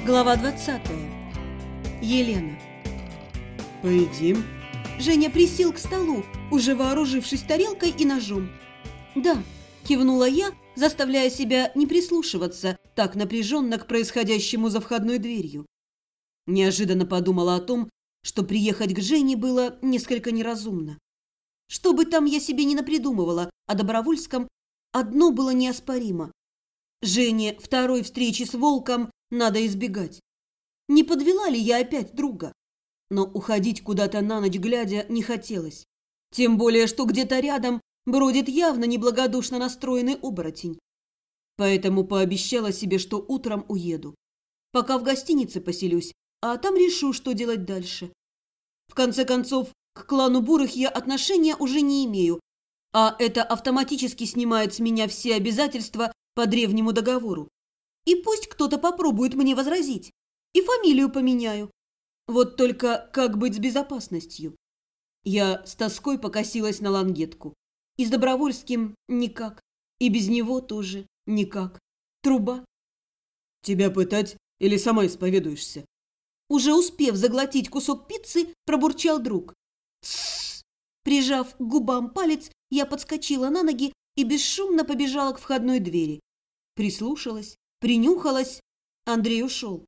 Глава 20. Елена. Поедим? Женя присел к столу, уже вооружившись тарелкой и ножом. «Да», – кивнула я, заставляя себя не прислушиваться так напряженно к происходящему за входной дверью. Неожиданно подумала о том, что приехать к Жене было несколько неразумно. Что бы там я себе не напридумывала о Добровольском, одно было неоспоримо. Жене второй встречи с Волком надо избегать. Не подвела ли я опять друга? Но уходить куда-то на ночь глядя не хотелось. Тем более, что где-то рядом бродит явно неблагодушно настроенный оборотень. Поэтому пообещала себе, что утром уеду. Пока в гостинице поселюсь, а там решу, что делать дальше. В конце концов, к клану Бурых я отношения уже не имею, а это автоматически снимает с меня все обязательства по древнему договору. И пусть кто-то попробует мне возразить, и фамилию поменяю. Вот только как быть с безопасностью? Я с тоской покосилась на лангетку. И с Добровольским никак, и без него тоже никак. Труба. Тебя пытать или сама исповедуешься? Уже успев заглотить кусок пиццы, пробурчал друг. «Тссс!» Прижав к губам палец, я подскочила на ноги и бесшумно побежала к входной двери. Прислушалась, принюхалась. Андрей ушел.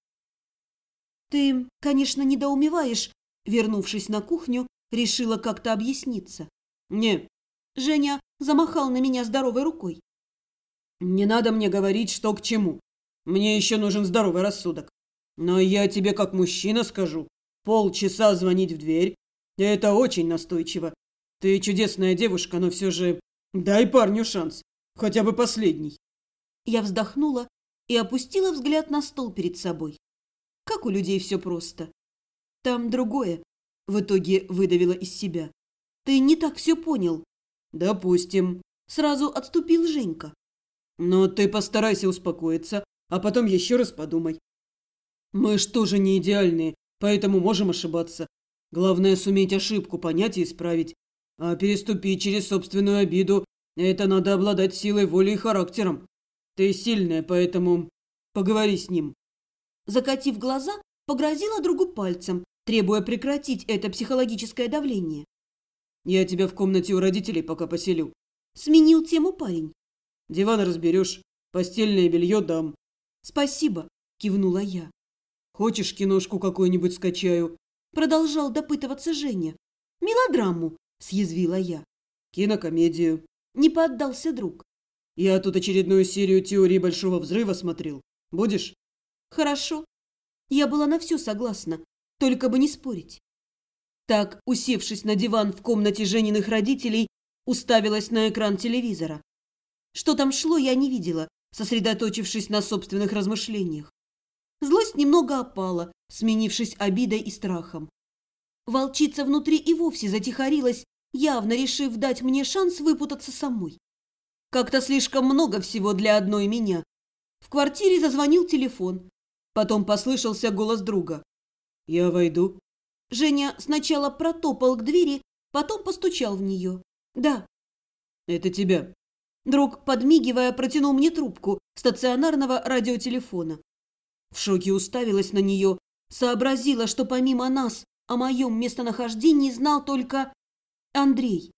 «Ты, конечно, недоумеваешь», вернувшись на кухню, решила как-то объясниться. Не. Женя замахал на меня здоровой рукой. Не надо мне говорить, что к чему. Мне еще нужен здоровый рассудок. Но я тебе как мужчина скажу. Полчаса звонить в дверь – это очень настойчиво. Ты чудесная девушка, но все же дай парню шанс. Хотя бы последний. Я вздохнула и опустила взгляд на стол перед собой. Как у людей все просто. Там другое. В итоге выдавила из себя. Ты не так все понял. Допустим. Сразу отступил Женька. Но ты постарайся успокоиться, а потом еще раз подумай. Мы ж тоже не идеальные, поэтому можем ошибаться. Главное суметь ошибку понять и исправить. А переступить через собственную обиду – это надо обладать силой воли и характером. Ты сильная, поэтому поговори с ним. Закатив глаза, погрозила другу пальцем, требуя прекратить это психологическое давление. Я тебя в комнате у родителей пока поселю. Сменил тему парень. Диван разберешь, постельное белье дам. Спасибо, кивнула я. Хочешь, киношку какую-нибудь скачаю? Продолжал допытываться Женя. Мелодраму, съязвила я. Кинокомедию. Не поддался друг. Я тут очередную серию теории Большого Взрыва смотрел. Будешь? Хорошо. Я была на все согласна, только бы не спорить. Так, усевшись на диван в комнате Жениных родителей, уставилась на экран телевизора. Что там шло, я не видела, сосредоточившись на собственных размышлениях. Злость немного опала, сменившись обидой и страхом. Волчица внутри и вовсе затихарилась, явно решив дать мне шанс выпутаться самой. Как-то слишком много всего для одной меня. В квартире зазвонил телефон. Потом послышался голос друга. Я войду. Женя сначала протопал к двери, потом постучал в нее. Да. Это тебя. Друг, подмигивая, протянул мне трубку стационарного радиотелефона. В шоке уставилась на нее, сообразила, что помимо нас о моем местонахождении знал только Андрей.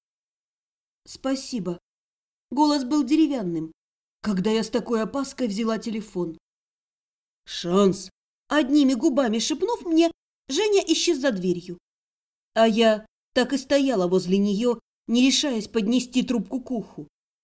Спасибо. Голос был деревянным, когда я с такой опаской взяла телефон. Шанс. Одними губами шепнув мне, Женя исчез за дверью. А я так и стояла возле нее, не решаясь поднести трубку к уху.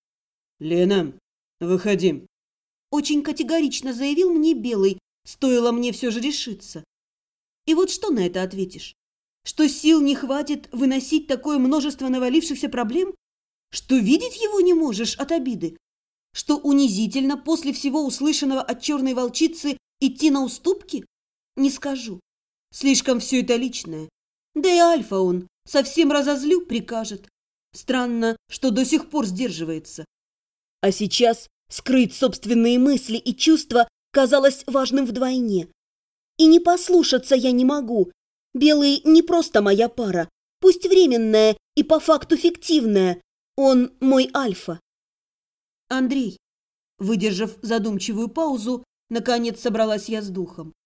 Лена, выходи. Очень категорично заявил мне Белый, стоило мне все же решиться. И вот что на это ответишь? Что сил не хватит выносить такое множество навалившихся проблем? Что видеть его не можешь от обиды? Что унизительно после всего услышанного от черной волчицы идти на уступки? Не скажу. Слишком все это личное. Да и Альфа он, совсем разозлю, прикажет. Странно, что до сих пор сдерживается. А сейчас скрыть собственные мысли и чувства казалось важным вдвойне. И не послушаться я не могу. Белый не просто моя пара, пусть временная и по факту фиктивная. Он мой Альфа. Андрей, выдержав задумчивую паузу, наконец собралась я с духом.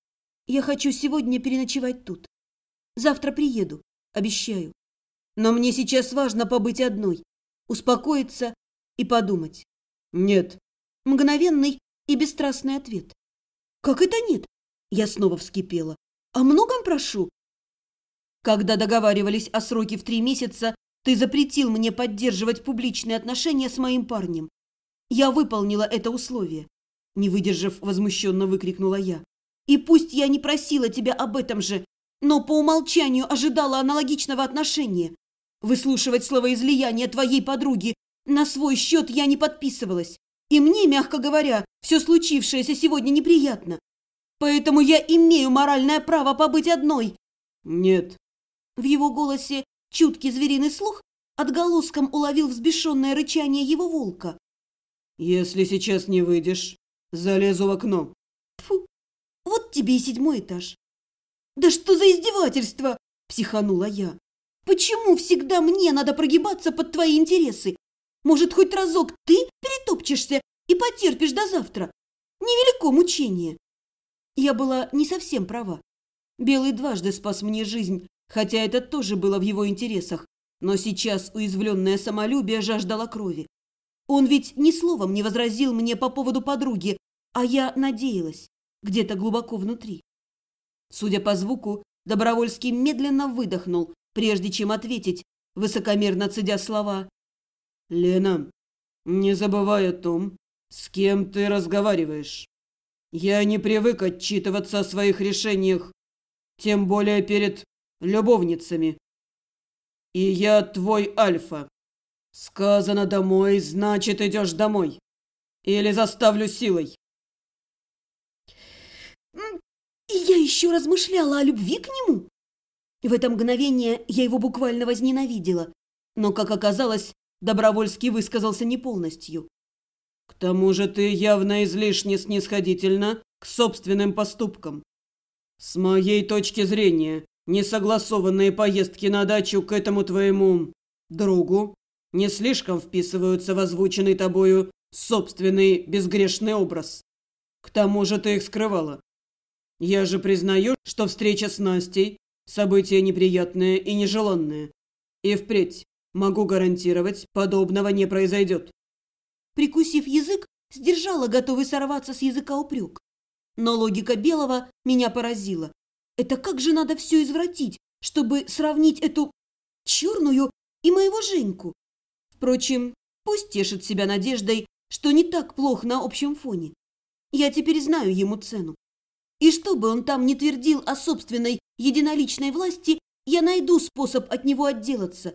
Я хочу сегодня переночевать тут. Завтра приеду, обещаю. Но мне сейчас важно побыть одной, успокоиться и подумать. Нет. Мгновенный и бесстрастный ответ. Как это нет? Я снова вскипела. О многом прошу? Когда договаривались о сроке в 3 месяца, ты запретил мне поддерживать публичные отношения с моим парнем. Я выполнила это условие. Не выдержав, возмущенно выкрикнула я. И пусть я не просила тебя об этом же, но по умолчанию ожидала аналогичного отношения. Выслушивать словоизлияние твоей подруги на свой счет я не подписывалась. И мне, мягко говоря, все случившееся сегодня неприятно. Поэтому я имею моральное право побыть одной. Нет. В его голосе чуткий звериный слух отголоском уловил взбешенное рычание его волка. Если сейчас не выйдешь, залезу в окно. Фу, вот тебе и 7-й этаж. Да что за издевательство, психанула я. Почему всегда мне надо прогибаться под твои интересы? Может, хоть разок ты перетопчешься и потерпишь до завтра? Невелико мучение. Я была не совсем права. Белый дважды спас мне жизнь, хотя это тоже было в его интересах, но сейчас уязвленное самолюбие жаждало крови. Он ведь ни словом не возразил мне по поводу подруги, а я надеялась, где-то глубоко внутри. Судя по звуку, Добровольский медленно выдохнул, прежде чем ответить, высокомерно цедя слова. Лена, не забывай о том, с кем ты разговариваешь. Я не привык отчитываться о своих решениях, тем более перед любовницами. И я твой альфа. Сказано домой, значит идешь домой. Или заставлю силой. И я еще размышляла о любви к нему. В это мгновение я его буквально возненавидела. Но, как оказалось, Добровольский высказался не полностью. К тому же ты явно излишне снисходительна к собственным поступкам. С моей точки зрения, несогласованные поездки на дачу к этому твоему другу не слишком вписываются в озвученный тобою собственный безгрешный образ. К тому же ты их скрывала. Я же признаю, что встреча с Настей – событие неприятное и нежеланное. И впредь, могу гарантировать, подобного не произойдет. Прикусив язык, сдержала готовый сорваться с языка упрек. Но логика Белого меня поразила. Это как же надо все извратить, чтобы сравнить эту черную и моего Женьку? Впрочем, пусть тешит себя надеждой, что не так плохо на общем фоне. Я теперь знаю ему цену. И что бы он там ни твердил о собственной единоличной власти, я найду способ от него отделаться.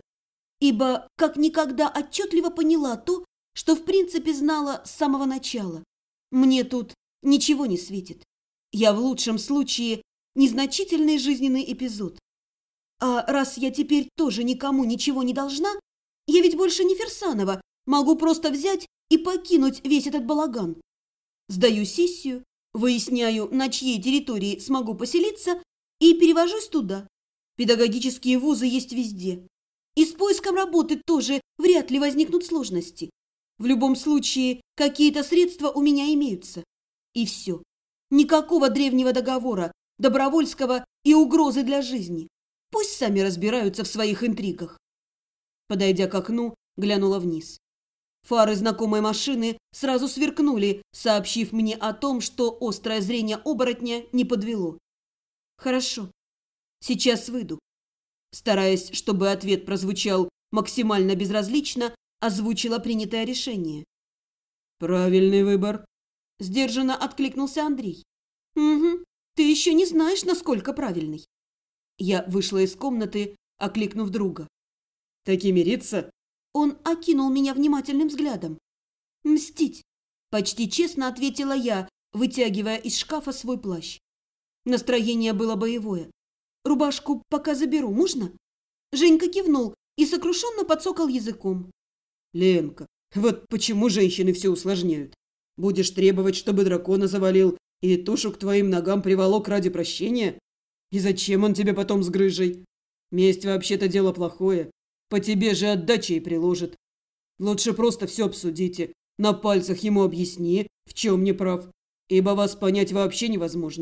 Ибо как никогда отчетливо поняла то, что в принципе знала с самого начала. Мне тут ничего не светит. Я в лучшем случае незначительный жизненный эпизод. А раз я теперь тоже никому ничего не должна, я ведь больше не Фирсанова, могу просто взять и покинуть весь этот балаган. Сдаю сессию, выясняю, на чьей территории смогу поселиться, и перевожусь туда. Педагогические вузы есть везде. И с поиском работы тоже вряд ли возникнут сложности. В любом случае, какие-то средства у меня имеются. И все. Никакого древнего договора, Добровольского и угрозы для жизни. Пусть сами разбираются в своих интригах. Подойдя к окну, глянула вниз. Фары знакомой машины сразу сверкнули, сообщив мне о том, что острое зрение оборотня не подвело. Хорошо. Сейчас выйду. Стараясь, чтобы ответ прозвучал максимально безразлично, озвучила принятое решение. Правильный выбор. Сдержанно откликнулся Андрей. Угу, ты еще не знаешь, насколько правильный. Я вышла из комнаты, окликнув друга. Таки мириться? Он окинул меня внимательным взглядом. Мстить. Почти честно ответила я, вытягивая из шкафа свой плащ. Настроение было боевое. Рубашку пока заберу, можно? Женька кивнул и сокрушенно подсокал языком. Ленка, вот почему женщины все усложняют. Будешь требовать, чтобы дракона завалил и тушу к твоим ногам приволок ради прощения? И зачем он тебе потом с грыжей? Месть вообще-то дело плохое. По тебе же отдача и приложит. Лучше просто все обсудите. На пальцах ему объясни, в чем не прав. Ибо вас понять вообще невозможно.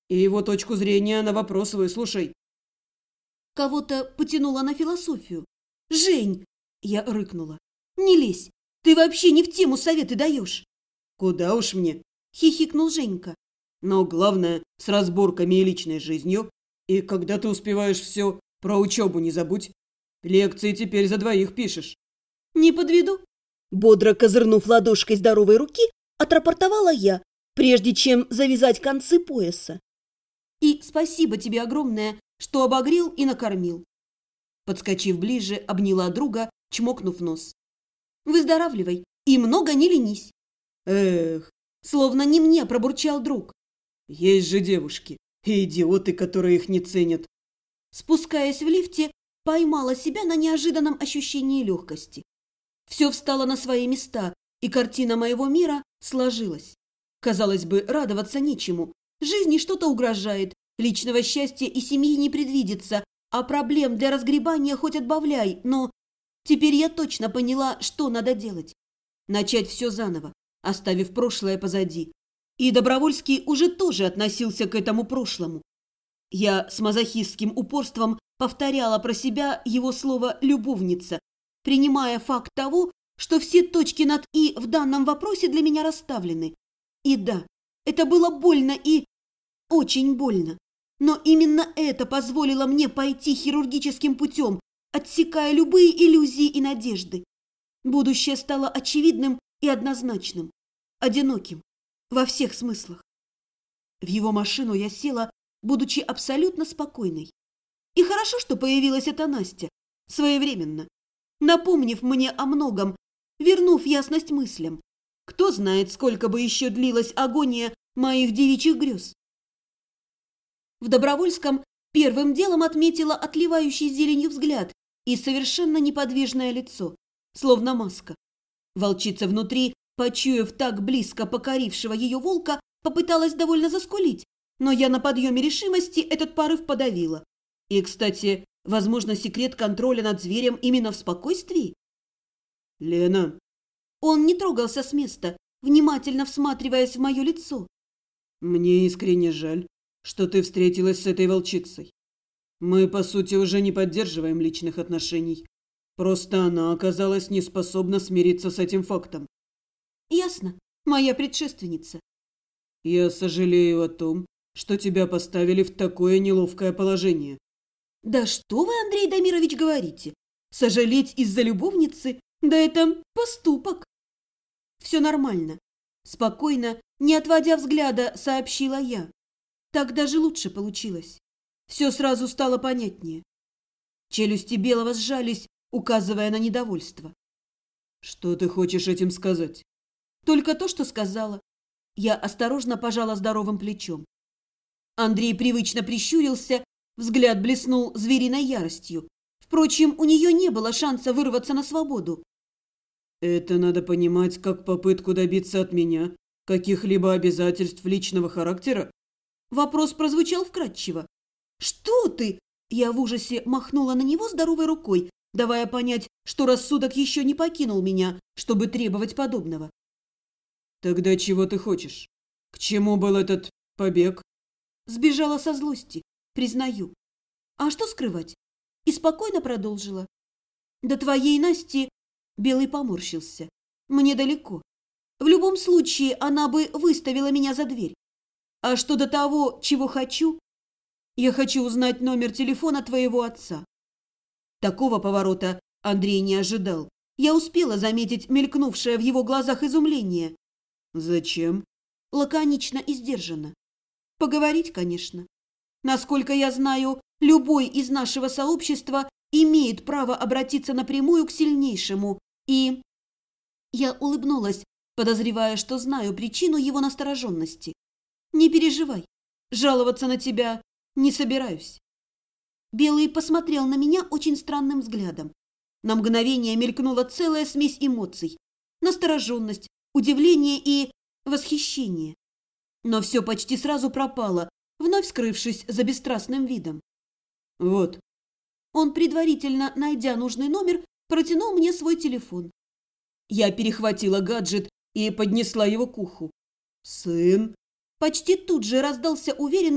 И его точку зрения на вопрос выслушай. Кого-то потянуло на философию. «Жень!» – я рыкнула. «Не лезь! Ты вообще не в тему советы даешь!» Куда уж мне. – хихикнул Женька. Но главное, с разборками и личной жизнью. И когда ты успеваешь все, про учебу не забудь. Лекции теперь за двоих пишешь. «Не подведу!» Бодро козырнув ладошкой здоровой руки, отрапортовала я, прежде чем завязать концы пояса. «И спасибо тебе огромное, что обогрел и накормил!» Подскочив ближе, обняла друга, чмокнув нос. «Выздоравливай и много не ленись!» Эх, Словно не мне пробурчал друг. есть же девушки и идиоты, которые их не ценят. Спускаясь в лифте, поймала себя на неожиданном ощущении легкости. Все встало на свои места, и картина моего мира сложилась. Казалось бы, радоваться нечему. Жизни что-то угрожает, личного счастья и семьи не предвидится, а проблем для разгребания хоть отбавляй, но теперь я точно поняла, что надо делать. Начать все заново, оставив прошлое позади. И Добровольский уже тоже относился к этому прошлому. Я с мазохистским упорством повторяла про себя его слово «любовница», принимая факт того, что все точки над «и» в данном вопросе для меня расставлены. И да, это было больно и очень больно. Но именно это позволило мне пойти хирургическим путем, отсекая любые иллюзии и надежды. Будущее стало очевидным и однозначным, одиноким, во всех смыслах. В его машину я села, будучи абсолютно спокойной. И хорошо, что появилась эта Настя, своевременно, напомнив мне о многом, вернув ясность мыслям. Кто знает, сколько бы еще длилась агония моих девичьих грез. В Добровольском первым делом отметила отливающий зеленью взгляд и совершенно неподвижное лицо, словно маска. Волчица внутри, почуяв так близко покорившего ее волка, попыталась довольно заскулить, но я на подъеме решимости этот порыв подавила. И, кстати, возможно, секрет контроля над зверем именно в спокойствии? Лена. Он не трогался с места, внимательно всматриваясь в мое лицо. Мне искренне жаль, что ты встретилась с этой волчицей. Мы, по сути, уже не поддерживаем личных отношений. Просто она оказалась неспособна смириться с этим фактом. Ясно, моя предшественница. Я сожалею о том, что тебя поставили в такое неловкое положение. Да что вы, Андрей Дамирович, говорите? Сожалеть из-за любовницы? Да это поступок. Все нормально. Спокойно, не отводя взгляда, сообщила я. Так даже лучше получилось. Все сразу стало понятнее. Челюсти Белого сжались, указывая на недовольство. Что ты хочешь этим сказать? Только то, что сказала. Я осторожно пожала здоровым плечом. Андрей привычно прищурился, взгляд блеснул звериной яростью. Впрочем, у нее не было шанса вырваться на свободу. Это надо понимать как попытку добиться от меня каких-либо обязательств личного характера? Вопрос прозвучал вкратчиво. «Что ты?» Я в ужасе махнула на него здоровой рукой, давая понять, что рассудок еще не покинул меня, чтобы требовать подобного. Тогда чего ты хочешь? К чему был этот побег? Сбежала со злости, признаю. А что скрывать? И спокойно продолжила. До твоей Насти Белый поморщился. Мне далеко. В любом случае она бы выставила меня за дверь. А что до того, чего хочу? Я хочу узнать номер телефона твоего отца. Такого поворота Андрей не ожидал. Я успела заметить мелькнувшее в его глазах изумление. Зачем? Лаконично и сдержанно. Поговорить, конечно. Насколько я знаю, любой из нашего сообщества имеет право обратиться напрямую к сильнейшему. И... Я улыбнулась, подозревая, что знаю причину его настороженности. Не переживай, жаловаться на тебя не собираюсь. Белый посмотрел на меня очень странным взглядом. На мгновение мелькнула целая смесь эмоций. Настороженность, удивление и восхищение. Но все почти сразу пропало, вновь скрывшись за бесстрастным видом. Вот. Он, предварительно найдя нужный номер, протянул мне свой телефон. Я перехватила гаджет и поднесла его к уху. Сын? Почти тут же раздался уверенный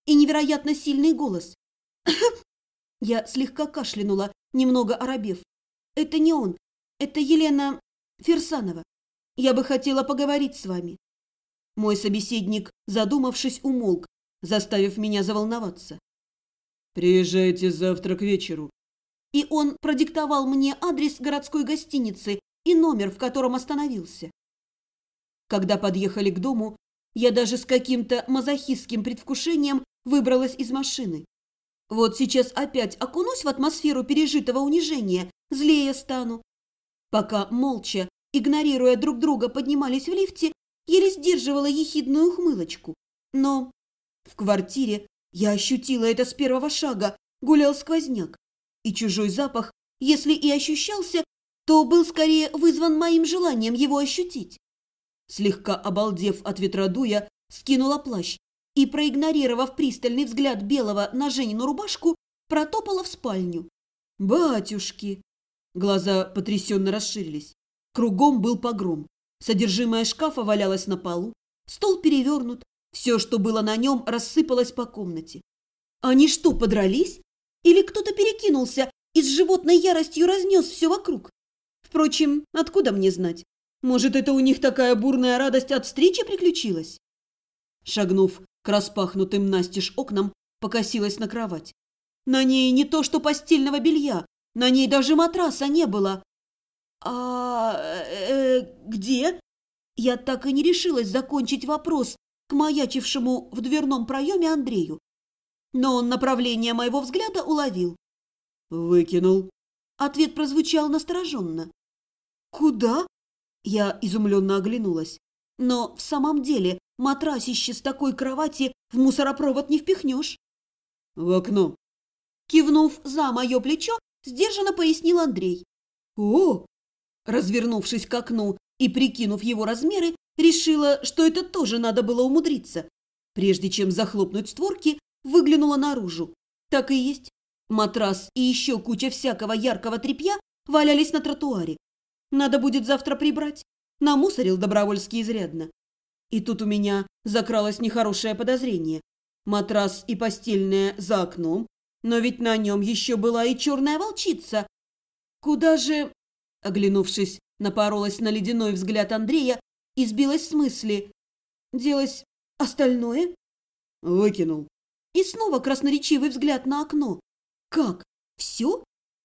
и невероятно сильный голос. Я слегка кашлянула, немного оробев. Это не он, это Елена Фирсанова. Я бы хотела поговорить с вами. Мой собеседник, задумавшись, умолк, заставив меня заволноваться. «Приезжайте завтра к вечеру». И он продиктовал мне адрес городской гостиницы и номер, в котором остановился. Когда подъехали к дому, я даже с каким-то мазохистским предвкушением выбралась из машины. Вот сейчас опять окунусь в атмосферу пережитого унижения, злее стану. Пока молча, игнорируя друг друга, поднимались в лифте, еле сдерживала ехидную ухмылочку. Но в квартире я ощутила это с первого шага, гулял сквозняк. И чужой запах, если и ощущался, то был скорее вызван моим желанием его ощутить. Слегка обалдев от ветродуя, скинула плащ и, проигнорировав пристальный взгляд Белого на Женину рубашку, протопала в спальню. «Батюшки!» Глаза потрясенно расширились. Кругом был погром. Содержимое шкафа валялось на полу, стол перевернут, все, что было на нем, рассыпалось по комнате. Они что, подрались? Или кто-то перекинулся и с животной яростью разнес все вокруг? Впрочем, откуда мне знать? Может, это у них такая бурная радость от встречи приключилась? Шагнув к распахнутым настежь окнам, покосилась на кровать. На ней не то что постельного белья, на ней даже матраса не было. Где? Я так и не решилась закончить вопрос к маячившему в дверном проеме Андрею. Но он направление моего взгляда уловил. «Выкинул». Ответ прозвучал настороженно. «Куда?» Я изумленно оглянулась. Но в самом деле матрасище с такой кровати в мусоропровод не впихнешь. «В окно». Кивнув за мое плечо, сдержанно пояснил Андрей. «О!» Развернувшись к окну и прикинув его размеры, решила, что это тоже надо было умудриться. Прежде чем захлопнуть створки, выглянула наружу. Так и есть. Матрас и еще куча всякого яркого тряпья валялись на тротуаре. Надо будет завтра прибрать. Намусорил Добровольский изрядно. И тут у меня закралось нехорошее подозрение. Матрас и постельное за окном, но ведь на нем еще была и черная волчица. Куда же... Оглянувшись, напоролась на ледяной взгляд Андрея и сбилась с мысли. Делась остальное? «Выкинул». И снова красноречивый взгляд на окно. Как? Все?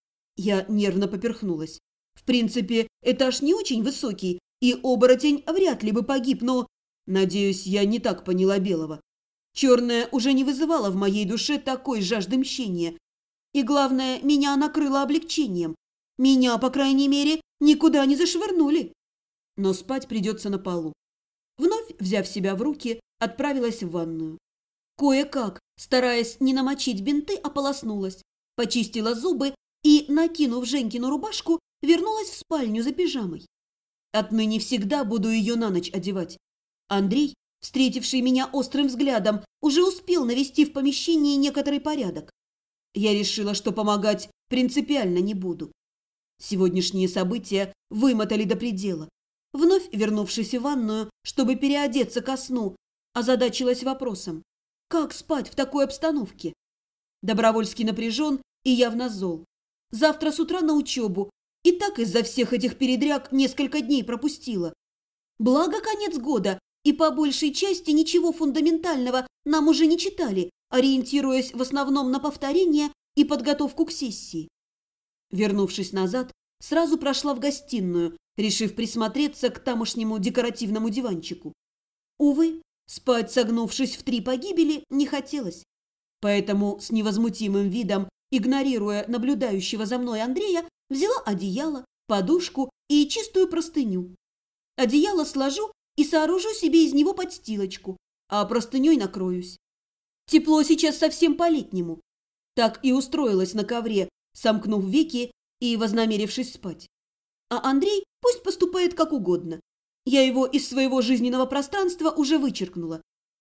Я нервно поперхнулась. В принципе, этаж не очень высокий, и оборотень вряд ли бы погиб, но... Надеюсь, я не так поняла Белого. Черное уже не вызывало в моей душе такой жажды мщения. И главное, меня накрыло облегчением. Меня, по крайней мере, никуда не зашвырнули. Но спать придется на полу. Вновь, взяв себя в руки, отправилась в ванную. Кое-как, стараясь не намочить бинты, ополоснулась, почистила зубы и, накинув Женькину рубашку, вернулась в спальню за пижамой. Отныне всегда буду ее на ночь одевать. Андрей, встретивший меня острым взглядом, уже успел навести в помещении некоторый порядок. Я решила, что помогать принципиально не буду. Сегодняшние события вымотали до предела. Вновь вернувшись в ванную, чтобы переодеться ко сну, озадачилась вопросом: как спать в такой обстановке? Добровольский напряжен и явно зол. Завтра с утра на учебу, и так из-за всех этих передряг несколько дней пропустила. Благо конец года, и по большей части ничего фундаментального нам уже не читали, ориентируясь в основном на повторение и подготовку к сессии. Вернувшись назад, сразу прошла в гостиную, решив присмотреться к тамошнему декоративному диванчику. Увы, спать, согнувшись в 3 погибели, не хотелось. Поэтому с невозмутимым видом, игнорируя наблюдающего за мной Андрея, взяла одеяло, подушку и чистую простыню. Одеяло сложу и сооружу себе из него подстилочку, а простыней накроюсь. Тепло сейчас совсем по-летнему. Так и устроилась на ковре, сомкнув веки и вознамерившись спать. А Андрей пусть поступает как угодно. Я его из своего жизненного пространства уже вычеркнула.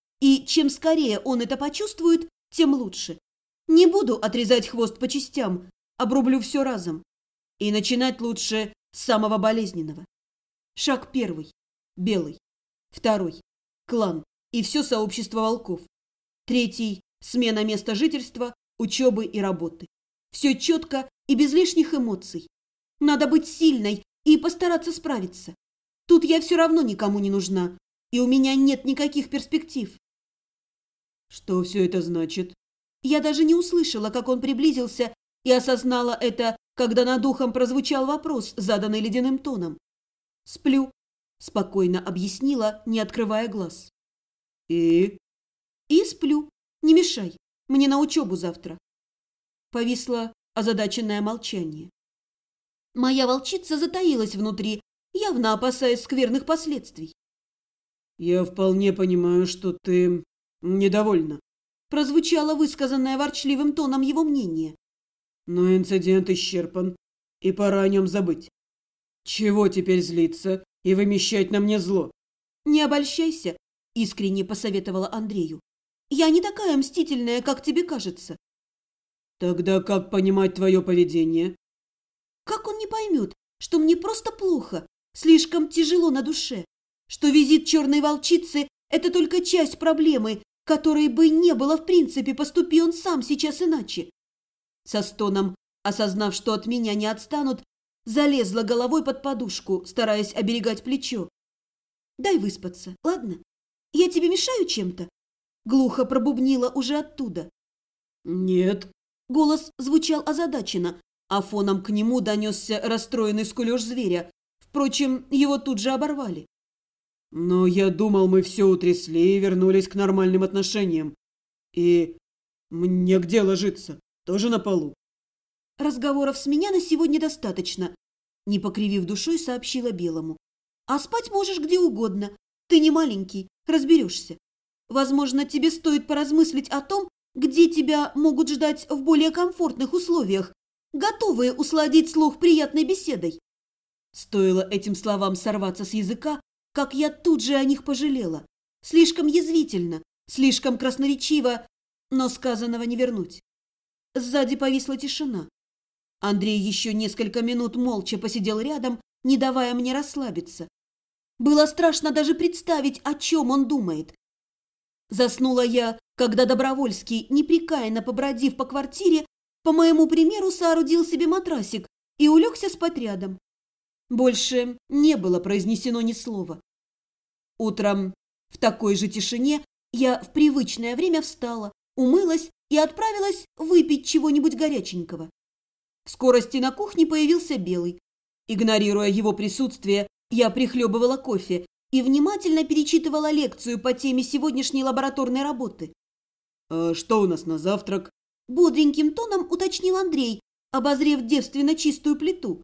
И чем скорее он это почувствует, тем лучше. Не буду отрезать хвост по частям, обрублю все разом. И начинать лучше с самого болезненного. Шаг 1. Белый. 2. Клан и все сообщество волков. 3. Смена места жительства, учебы и работы. Все четко и без лишних эмоций. Надо быть сильной и постараться справиться. Тут я все равно никому не нужна, и у меня нет никаких перспектив. Что все это значит? Я даже не услышала, как он приблизился, и осознала это, когда над ухом прозвучал вопрос, заданный ледяным тоном. «Сплю», – спокойно объяснила, не открывая глаз. И сплю. Не мешай. Мне на учебу завтра. Повисло озадаченное молчание. Моя волчица затаилась внутри, явно опасаясь скверных последствий. я вполне понимаю, что ты недовольна. Прозвучало высказанное ворчливым тоном его мнение. Но инцидент исчерпан, и пора о нем забыть. Чего теперь злиться и вымещать на мне зло? «Не обольщайся», – искренне посоветовала Андрею. «Я не такая мстительная, как тебе кажется». Тогда как понимать твое поведение? Как он не поймет, что мне просто плохо, слишком тяжело на душе, что визит черной волчицы – это только часть проблемы, которой бы не было в принципе, поступи он сам сейчас иначе. Со стоном, осознав, что от меня не отстанут, залезла головой под подушку, стараясь оберегать плечо. «Дай выспаться, ладно? Я тебе мешаю чем-то?» Глухо пробубнила уже оттуда. Нет. Голос звучал озадаченно, а фоном к нему донесся расстроенный скулёж зверя. Впрочем, его тут же оборвали. Но я думал, мы все утрясли и вернулись к нормальным отношениям. И мне где ложиться? Тоже на полу? Разговоров с меня на сегодня достаточно, не покривив душой, сообщила Белому. А спать можешь где угодно. Ты не маленький, разберешься. Возможно, тебе стоит поразмыслить о том, где тебя могут ждать в более комфортных условиях, готовые усладить слух приятной беседой. Стоило этим словам сорваться с языка, как я тут же о них пожалела. Слишком язвительно, слишком красноречиво, но сказанного не вернуть. Сзади повисла тишина. Андрей еще несколько минут молча посидел рядом, не давая мне расслабиться. Было страшно даже представить, о чем он думает. Заснула я, когда Добровольский, непрекаянно побродив по квартире, по моему примеру соорудил себе матрасик и улегся спать рядом. Больше не было произнесено ни слова. Утром в такой же тишине я в привычное время встала, умылась и отправилась выпить чего-нибудь горяченького. В скорости на кухне появился Белый. Игнорируя его присутствие, я прихлебывала кофе и внимательно перечитывала лекцию по теме сегодняшней лабораторной работы. «А что у нас на завтрак?» Бодреньким тоном уточнил Андрей, обозрев девственно чистую плиту.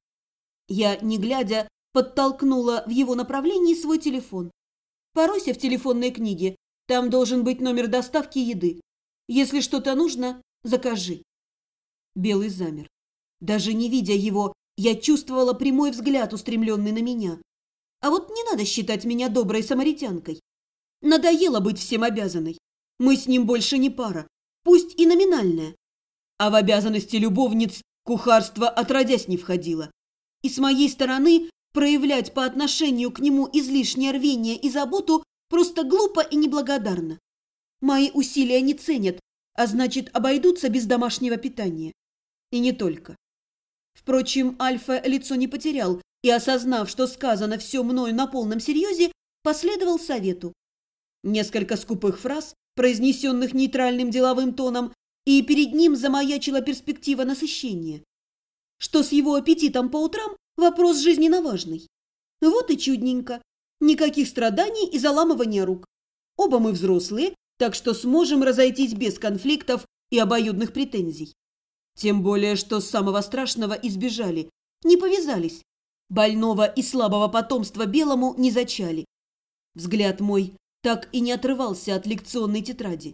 Я, не глядя, подтолкнула в его направлении свой телефон. Поройся в телефонной книге, там должен быть номер доставки еды. Если что-то нужно, закажи. Белый замер. Даже не видя его, я чувствовала прямой взгляд, устремленный на меня. А вот не надо считать меня доброй самаритянкой. Надоело быть всем обязанной. Мы с ним больше не пара, пусть и номинальная. А в обязанности любовниц кухарство отродясь не входило. И с моей стороны проявлять по отношению к нему излишнее рвение и заботу просто глупо и неблагодарно. Мои усилия не ценят, а значит, обойдутся без домашнего питания. И не только. Впрочем, Альфа лицо не потерял и, осознав, что сказано все мною на полном серьезе, последовал совету. Несколько скупых фраз, произнесенных нейтральным деловым тоном, и перед ним замаячила перспектива насыщения. Что с его аппетитом по утрам – вопрос жизненно важный. Вот и чудненько. Никаких страданий и заламывания рук. Оба мы взрослые, так что сможем разойтись без конфликтов и обоюдных претензий. Тем более, что самого страшного избежали, не повязались. Больного и слабого потомства Белому не зачали. Взгляд мой так и не отрывался от лекционной тетради.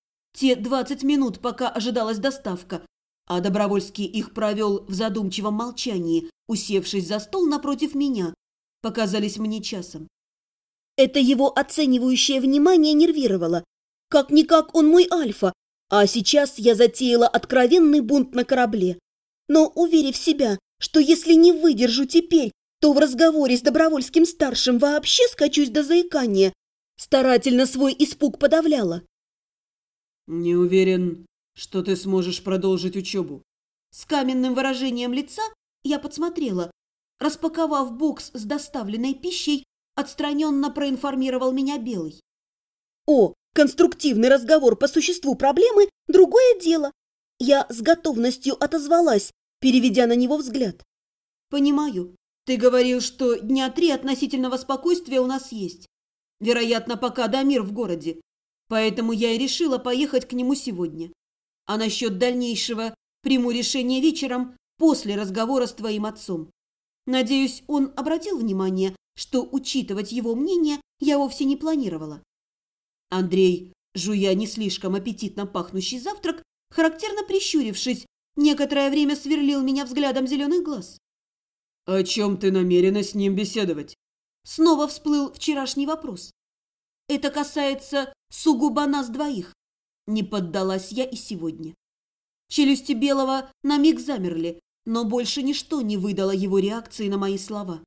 Те 20 минут, пока ожидалась доставка, а Добровольский их провел в задумчивом молчании, усевшись за стол напротив меня, показались мне часом. Это его оценивающее внимание нервировало. Как-никак он мой Альфа, а сейчас я затеяла откровенный бунт на корабле. Но, уверив себя, что если не выдержу теперь, то в разговоре с Добровольским-старшим вообще скачусь до заикания, старательно свой испуг подавляла. Не уверен, что ты сможешь продолжить учебу. С каменным выражением лица я подсмотрела. Распаковав бокс с доставленной пищей, отстраненно проинформировал меня Белый. О, конструктивный разговор по существу проблемы – другое дело. Я с готовностью отозвалась, переведя на него взгляд. Понимаю. Ты говорил, что дня 3 относительного спокойствия у нас есть. Вероятно, пока Дамир в городе. Поэтому я и решила поехать к нему сегодня. А насчет дальнейшего приму решение вечером после разговора с твоим отцом. Надеюсь, он обратил внимание, что учитывать его мнение я вовсе не планировала. Андрей, жуя не слишком аппетитно пахнущий завтрак, характерно прищурившись, некоторое время сверлил меня взглядом зеленых глаз. О чем ты намерена с ним беседовать? Снова всплыл вчерашний вопрос. Это касается сугубо нас двоих. Не поддалась я и сегодня. Челюсти Белого на миг замерли, но больше ничто не выдало его реакции на мои слова.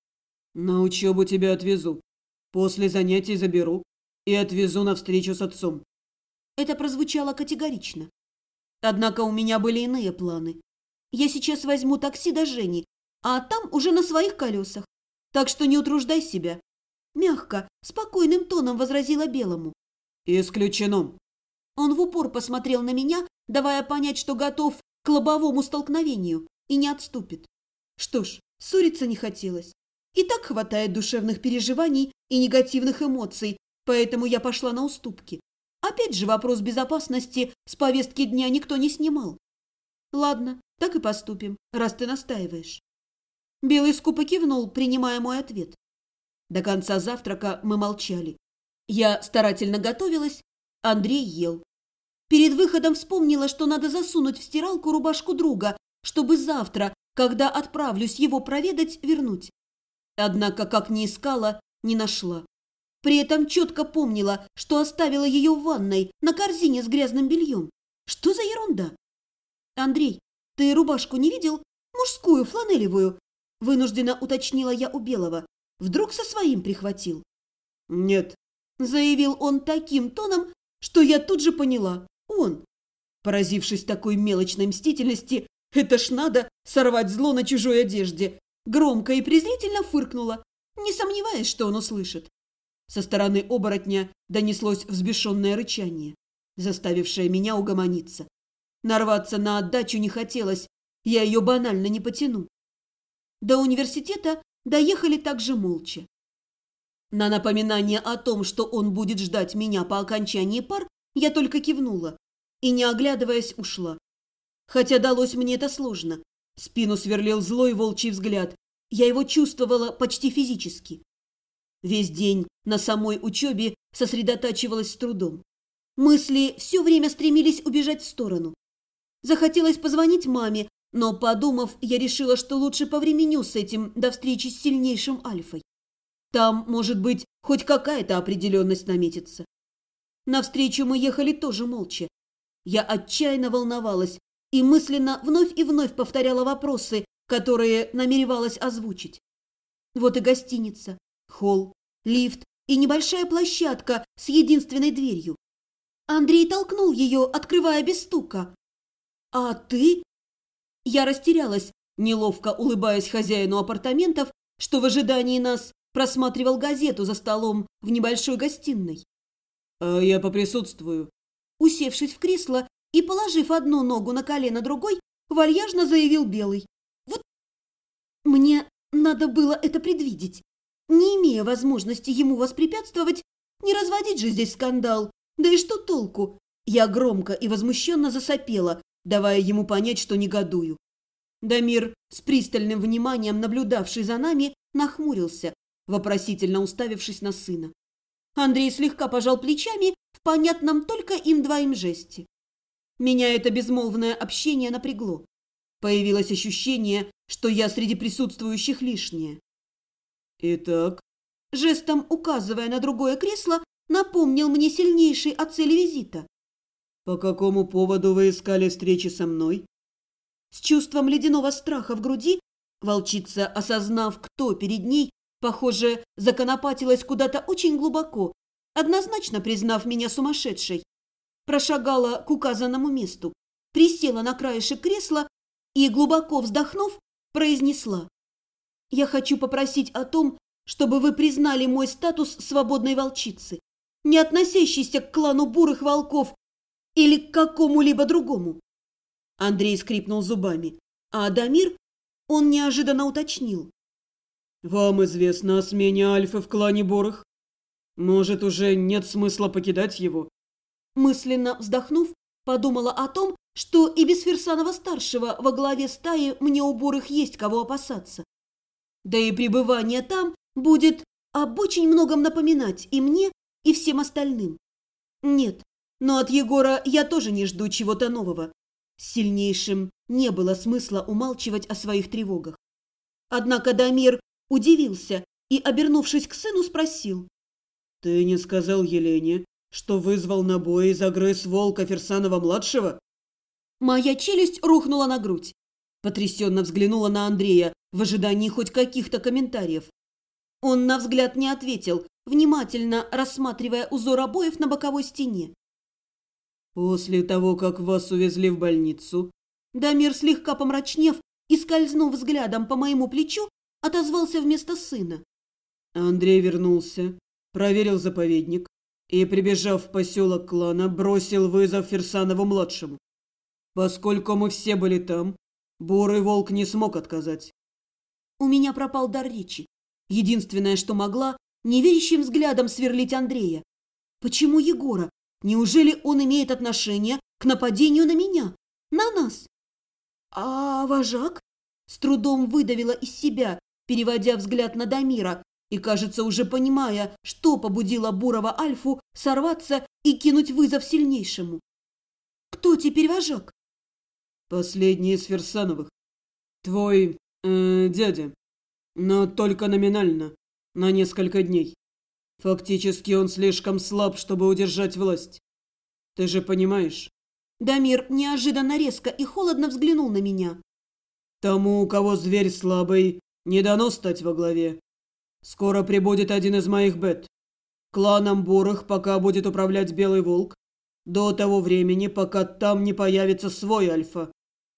На учебу тебя отвезу. После занятий заберу и отвезу на встречу с отцом. Это прозвучало категорично. Однако у меня были иные планы. Я сейчас возьму такси до Жени, а там уже на своих колесах. Так что не утруждай себя. Мягко, спокойным тоном возразила Белому. Исключено. Он в упор посмотрел на меня, давая понять, что готов к лобовому столкновению и не отступит. Что ж, ссориться не хотелось. И так хватает душевных переживаний и негативных эмоций, поэтому я пошла на уступки. Опять же, вопрос безопасности с повестки дня никто не снимал. Ладно, так и поступим, раз ты настаиваешь. Белый скупо кивнул, принимая мой ответ. До конца завтрака мы молчали. Я старательно готовилась, Андрей ел. Перед выходом вспомнила, что надо засунуть в стиралку рубашку друга, чтобы завтра, когда отправлюсь его проведать, вернуть. Однако, как ни искала, не нашла. При этом четко помнила, что оставила ее в ванной на корзине с грязным бельем. Что за ерунда? Андрей, ты рубашку не видел? Мужскую, фланелевую. Вынужденно уточнила я у Белого. Вдруг со своим прихватил? Нет, заявил он таким тоном, что я тут же поняла. Он. Поразившись такой мелочной мстительности, это ж надо сорвать зло на чужой одежде. Громко и презрительно фыркнула, не сомневаясь, что он услышит. Со стороны оборотня донеслось взбешенное рычание, заставившее меня угомониться. Нарваться на отдачу не хотелось, я ее банально не потяну. До университета доехали также молча. На напоминание о том, что он будет ждать меня по окончании пар, я только кивнула и, не оглядываясь, ушла. Хотя далось мне это сложно. Спину сверлил злой волчий взгляд. Я его чувствовала почти физически. Весь день на самой учебе сосредотачивалась с трудом. Мысли все время стремились убежать в сторону. Захотелось позвонить маме, но, подумав, я решила, что лучше повременю с этим до встречи с сильнейшим Альфой. Там, может быть, хоть какая-то определенность наметится. Навстречу мы ехали тоже молча. Я отчаянно волновалась и мысленно вновь и вновь повторяла вопросы, которые намеревалась озвучить. Вот и гостиница, холл, лифт и небольшая площадка с единственной дверью. Андрей толкнул ее, открывая без стука. «А ты?» Я растерялась, неловко улыбаясь хозяину апартаментов, что в ожидании нас просматривал газету за столом в небольшой гостиной. А я поприсутствую. Усевшись в кресло и положив одну ногу на колено другой, вальяжно заявил Белый. Вот мне надо было это предвидеть. Не имея возможности ему воспрепятствовать, не разводить же здесь скандал. Да и что толку? Я громко и возмущенно засопела, давая ему понять, что негодую. Дамир, с пристальным вниманием наблюдавший за нами, нахмурился, вопросительно уставившись на сына. Андрей слегка пожал плечами в понятном только им двоим жесте. Меня это безмолвное общение напрягло. Появилось ощущение, что я среди присутствующих лишняя. Итак, жестом указывая на другое кресло, напомнил мне сильнейший о цели визита. По какому поводу вы искали встречи со мной? С чувством ледяного страха в груди волчица, осознав, кто перед ней, похоже, законопатилась куда-то очень глубоко, однозначно признав меня сумасшедшей. прошагала к указанному месту, присела на краешек кресла и, глубоко вздохнув, произнесла: «Я хочу попросить о том, чтобы вы признали мой статус свободной волчицы, не относящейся к клану бурых волков или к какому-либо другому». Андрей скрипнул зубами, а Дамир, он неожиданно уточнил: «Вам известно о смене Альфы в клане бурых? Может, уже нет смысла покидать его?» Мысленно вздохнув, подумала о том, что и без Фирсанова-старшего во главе стаи мне у бурых есть кого опасаться. Да и пребывание там будет об очень многом напоминать и мне, и всем остальным. Нет, но от Егора я тоже не жду чего-то нового. С сильнейшим не было смысла умалчивать о своих тревогах. Однако Дамир удивился и, обернувшись к сыну, спросил: «Ты не сказал Елене, что вызвал на бой и загрыз волка Фирсанова-младшего?» Моя челюсть рухнула на грудь. Потрясенно взглянула на Андрея в ожидании хоть каких-то комментариев. Он на взгляд не ответил, внимательно рассматривая узор обоев на боковой стене. «После того, как вас увезли в больницу...» Дамир, слегка помрачнев и скользнув взглядом по моему плечу, отозвался вместо сына. Андрей вернулся, проверил заповедник и, прибежав в поселок клана, бросил вызов Фирсанову-младшему. Поскольку мы все были там, бурый волк не смог отказать. У меня пропал дар речи. Единственное, что могла, неверящим взглядом сверлить Андрея. Почему Егора? Неужели он имеет отношение к нападению на меня? На нас? А вожак? С трудом выдавила из себя, переводя взгляд на Дамира и, кажется, уже понимая, что побудило бурого Альфу сорваться и кинуть вызов сильнейшему. Кто теперь вожак? Последний из Фирсановых. Твой, дядя. Но только номинально, на несколько дней. Фактически он слишком слаб, чтобы удержать власть. Ты же понимаешь? Дамир неожиданно резко и холодно взглянул на меня. Тому, у кого зверь слабый, не дано стать во главе. Скоро прибудет один из моих бет. Кланом бурых пока будет управлять Белый Волк, до того времени, пока там не появится свой Альфа.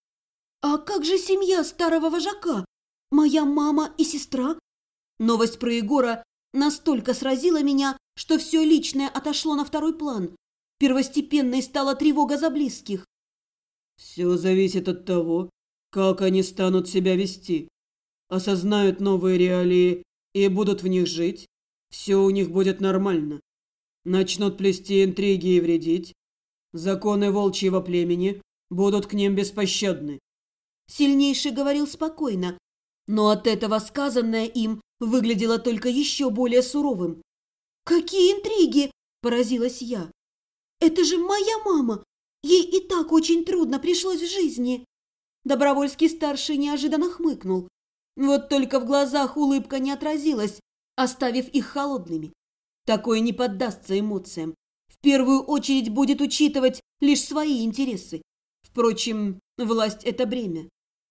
А как же семья старого вожака? Моя мама и сестра? Новость про Егора настолько сразила меня, что все личное отошло на второй план. Первостепенной стала тревога за близких. Все зависит от того, как они станут себя вести. Осознают новые реалии и будут в них жить, все у них будет нормально. Начнут плести интриги и вредить. Законы волчьего племени будут к ним беспощадны. Сильнейший говорил спокойно, но от этого сказанное им выглядело только еще более суровым. «Какие интриги!» – поразилась я. «Это же моя мама! Ей и так очень трудно пришлось в жизни!» Добровольский-старший неожиданно хмыкнул. Вот только в глазах улыбка не отразилась, оставив их холодными. Такое не поддастся эмоциям. В первую очередь будет учитывать лишь свои интересы. Впрочем, власть – это бремя.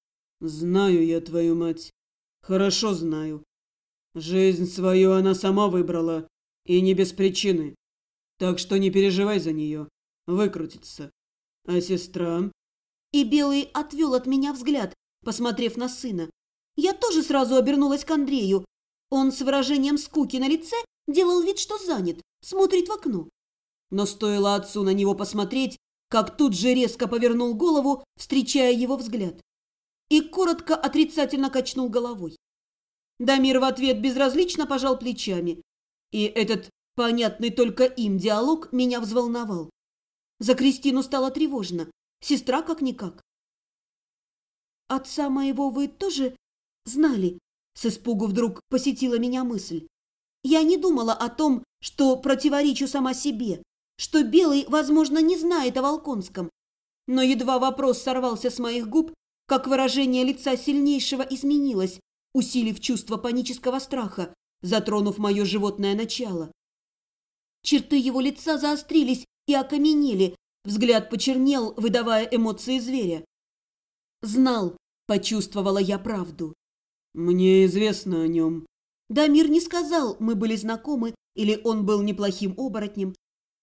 Знаю я твою мать. Хорошо знаю. Жизнь свою она сама выбрала, и не без причины. Так что не переживай за нее. Выкрутится. А сестра? И Белый отвел от меня взгляд, посмотрев на сына. Я тоже сразу обернулась к Андрею. Он с выражением скуки на лице делал вид, что занят, смотрит в окно. Но стоило отцу на него посмотреть, как тут же резко повернул голову, встречая его взгляд. И коротко отрицательно качнул головой. Дамир в ответ безразлично пожал плечами. И этот понятный только им диалог меня взволновал. За Кристину стало тревожно. Сестра как-никак. «Отца моего вы тоже знали?» С испугу вдруг посетила меня мысль. Я не думала о том, что противоречу сама себе, что Белый, возможно, не знает о Волконском. Но едва вопрос сорвался с моих губ, как выражение лица сильнейшего изменилось, усилив чувство панического страха, затронув мое животное начало. Черты его лица заострились и окаменели, взгляд почернел, выдавая эмоции зверя. Знал, почувствовала я правду. Мне известно о нем. Дамир не сказал, мы были знакомы или он был неплохим оборотнем.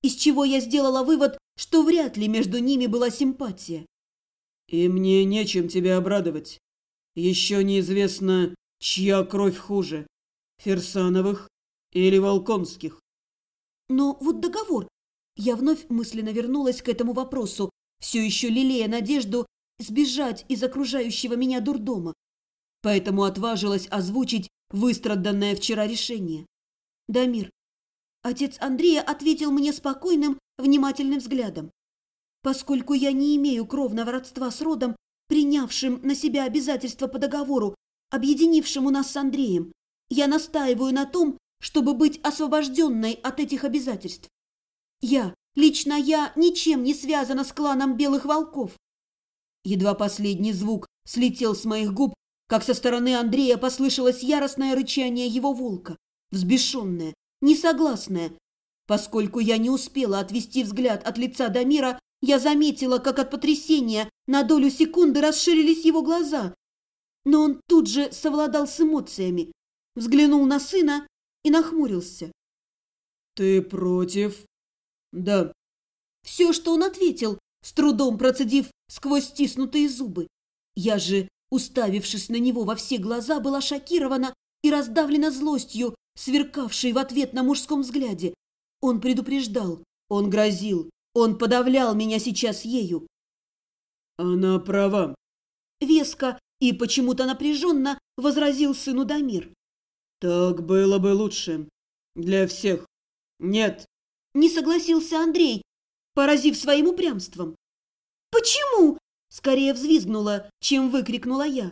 из чего я сделала вывод, что вряд ли между ними была симпатия. И мне нечем тебя обрадовать. Еще неизвестно, чья кровь хуже, Фирсановых или Волконских. Но вот договор. Я вновь мысленно вернулась к этому вопросу, все еще лелея надежду сбежать из окружающего меня дурдома. Поэтому отважилась озвучить выстраданное вчера решение. Дамир. Отец Андрея ответил мне спокойным, внимательным взглядом. Поскольку я не имею кровного родства с родом, принявшим на себя обязательства по договору, объединившему нас с Андреем, я настаиваю на том, чтобы быть освобожденной от этих обязательств. Лично я, ничем не связана с кланом Белых Волков. Едва последний звук слетел с моих губ, как со стороны Андрея послышалось яростное рычание его волка, взбешенное, несогласное. Поскольку я не успела отвести взгляд от лица Дамира, я заметила, как от потрясения на долю секунды расширились его глаза. Но он тут же совладал с эмоциями, взглянул на сына и нахмурился. «Ты против?» «Да». Все, что он ответил, с трудом процедив сквозь стиснутые зубы. Я же, уставившись на него во все глаза, была шокирована и раздавлена злостью, сверкавшей в ответ на мужском взгляде. Он предупреждал, он грозил, он подавлял меня сейчас ею. «Она права», — веско и почему-то напряженно возразил сыну Дамир. «Так было бы лучше. Для всех. Нет». Не согласился Андрей, поразив своим упрямством. «Почему?» — скорее взвизгнула, чем выкрикнула я.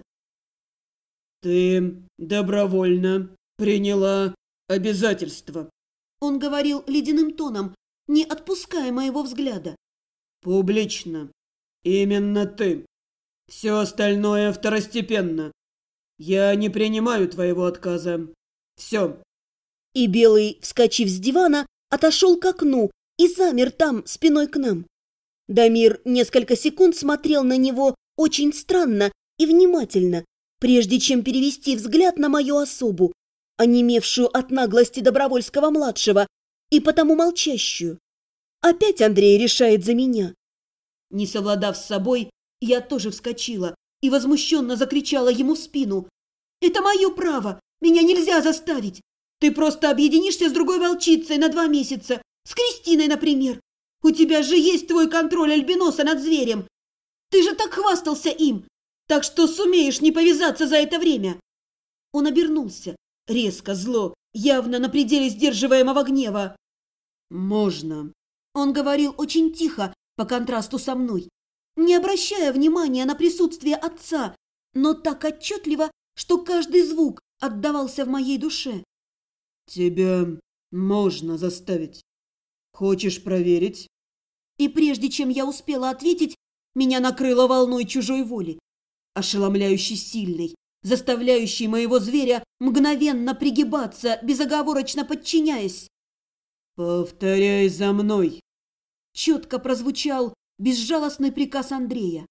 «Ты добровольно приняла обязательства», — он говорил ледяным тоном, не отпуская моего взгляда. «Публично. Именно ты. Все остальное второстепенно. Я не принимаю твоего отказа. Все». И Белый, вскочив с дивана, отошел к окну и замер там, спиной к нам. Дамир несколько секунд смотрел на него очень странно и внимательно, прежде чем перевести взгляд на мою особу, онемевшую от наглости Добровольского-младшего и потому молчащую. Опять Андрей решает за меня. Не совладав с собой, я тоже вскочила и возмущенно закричала ему в спину. «Это мое право! Меня нельзя заставить! Ты просто объединишься с другой волчицей на 2 месяца, с Кристиной, например. У тебя же есть твой контроль альбиноса над зверем. Ты же так хвастался им, так что сумеешь не повязаться за это время». Он обернулся, резко, зло, явно на пределе сдерживаемого гнева. «Можно». Он говорил очень тихо, по контрасту со мной, не обращая внимания на присутствие отца, но так отчетливо, что каждый звук отдавался в моей душе. «Тебя можно заставить. Хочешь проверить?» И прежде чем я успела ответить, меня накрыло волной чужой воли, ошеломляющей сильной, заставляющей моего зверя мгновенно пригибаться, безоговорочно подчиняясь. «Повторяй за мной!» Четко прозвучал безжалостный приказ Андрея.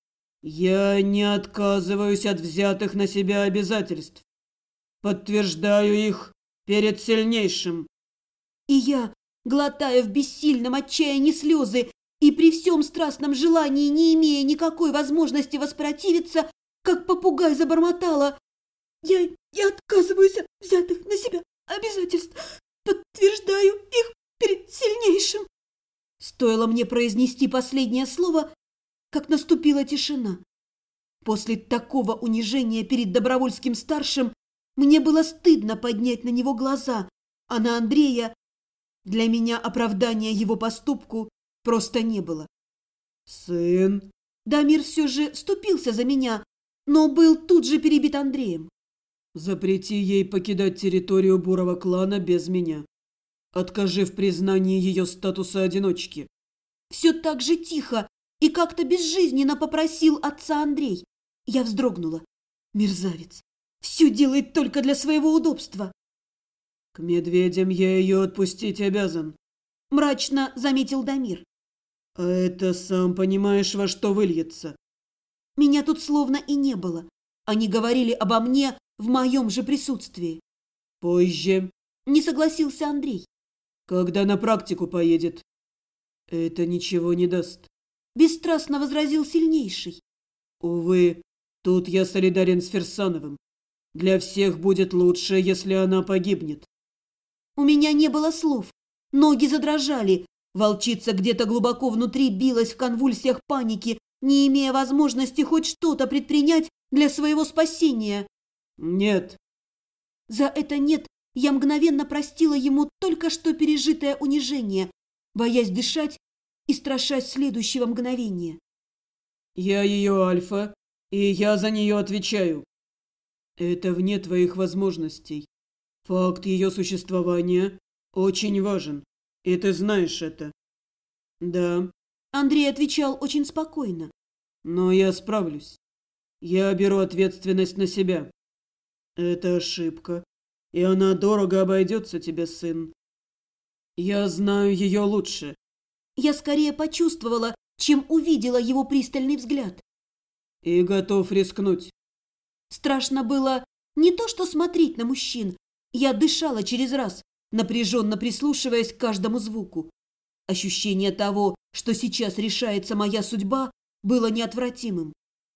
«Я не отказываюсь от взятых на себя обязательств. Подтверждаю их перед сильнейшим». И я, глотая в бессильном отчаянии слезы и при всем страстном желании, не имея никакой возможности воспротивиться, как попугай забормотала: «Я отказываюсь от взятых на себя обязательств. Подтверждаю их перед сильнейшим». Стоило мне произнести последнее слово, как наступила тишина. После такого унижения перед Добровольским-старшим мне было стыдно поднять на него глаза, а на Андрея для меня оправдания его поступку просто не было. «Сын?» Дамир все же вступился за меня, но был тут же перебит Андреем. «Запрети ей покидать территорию бурого клана без меня. Откажи в признании ее статуса одиночки». Все так же тихо и как-то безжизненно попросил отца Андрей. Я вздрогнула. Мерзавец. Все делает только для своего удобства. «К медведям я ее отпустить обязан», — мрачно заметил Дамир. «А это, сам понимаешь, во что выльется». Меня тут словно и не было. Они говорили обо мне в моем же присутствии. «Позже», — не согласился Андрей. «когда на практику поедет. Это ничего не даст. Бесстрастно возразил сильнейший. Увы, тут я солидарен с Фирсановым. Для всех будет лучше, если она погибнет. У меня не было слов. Ноги задрожали. Волчица где-то глубоко внутри билась в конвульсиях паники, не имея возможности хоть что-то предпринять для своего спасения. Нет. За это «нет» я мгновенно простила ему только что пережитое унижение, боясь дышать и страшась следующего мгновения. Я ее альфа, и я за нее отвечаю. Это вне твоих возможностей. Факт ее существования очень важен, и ты знаешь это. Да. Андрей отвечал очень спокойно. Но я справлюсь. Я беру ответственность на себя. Это ошибка, и она дорого обойдется тебе, сын. Я знаю ее лучше. Я скорее почувствовала, чем увидела его пристальный взгляд. И готов рискнуть. Страшно было не то что смотреть на мужчин. Я дышала через раз, напряженно прислушиваясь к каждому звуку. Ощущение того, что сейчас решается моя судьба, было неотвратимым.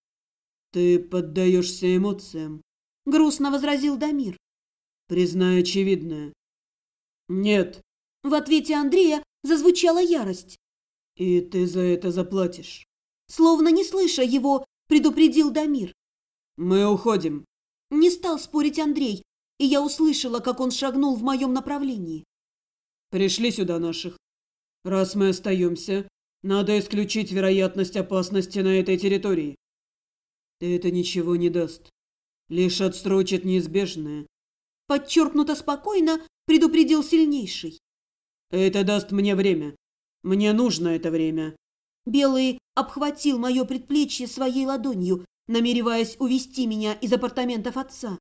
Ты поддаешься эмоциям, Грустно возразил Дамир. признай очевидное. Нет. В ответе Андрея зазвучала ярость. И ты за это заплатишь. Словно не слыша его, предупредил Дамир. Мы уходим. Не стал спорить Андрей, и я услышала, как он шагнул в моем направлении. Пришли сюда наших. Раз мы остаемся, надо исключить вероятность опасности на этой территории. Это ничего не даст. Лишь отсрочит неизбежное. Подчеркнуто спокойно предупредил сильнейший. Это даст мне время. Мне нужно это время. Белый обхватил мое предплечье своей ладонью, намереваясь увести меня из апартаментов отца.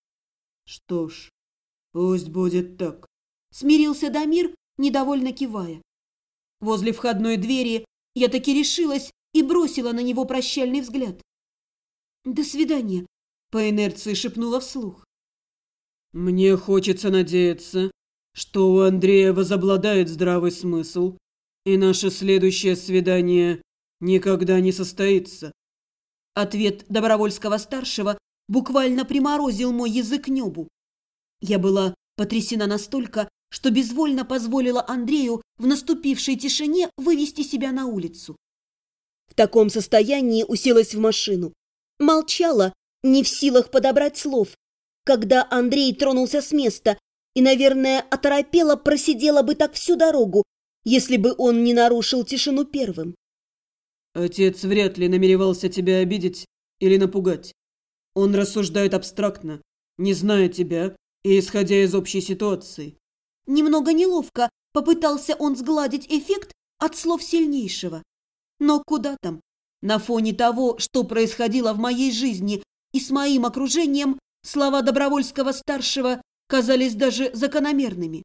Что ж, пусть будет так. Смирился Дамир, недовольно кивая. Возле входной двери я таки решилась и бросила на него прощальный взгляд. «До свидания», — по инерции шепнула вслух. Мне хочется надеяться, что у Андрея возобладает здравый смысл, и наше следующее свидание никогда не состоится. Ответ Добровольского-старшего буквально приморозил мой язык к небу. Я была потрясена настолько, что безвольно позволила Андрею в наступившей тишине вывести себя на улицу. В таком состоянии уселась в машину. Молчала, не в силах подобрать слов, когда Андрей тронулся с места и, наверное, оторопела просидела бы так всю дорогу, если бы он не нарушил тишину первым. Отец вряд ли намеревался тебя обидеть или напугать. Он рассуждает абстрактно, не зная тебя и исходя из общей ситуации. Немного неловко попытался он сгладить эффект от слов сильнейшего. Но куда там? На фоне того, что происходило в моей жизни и с моим окружением, слова Добровольского-старшего казались даже закономерными.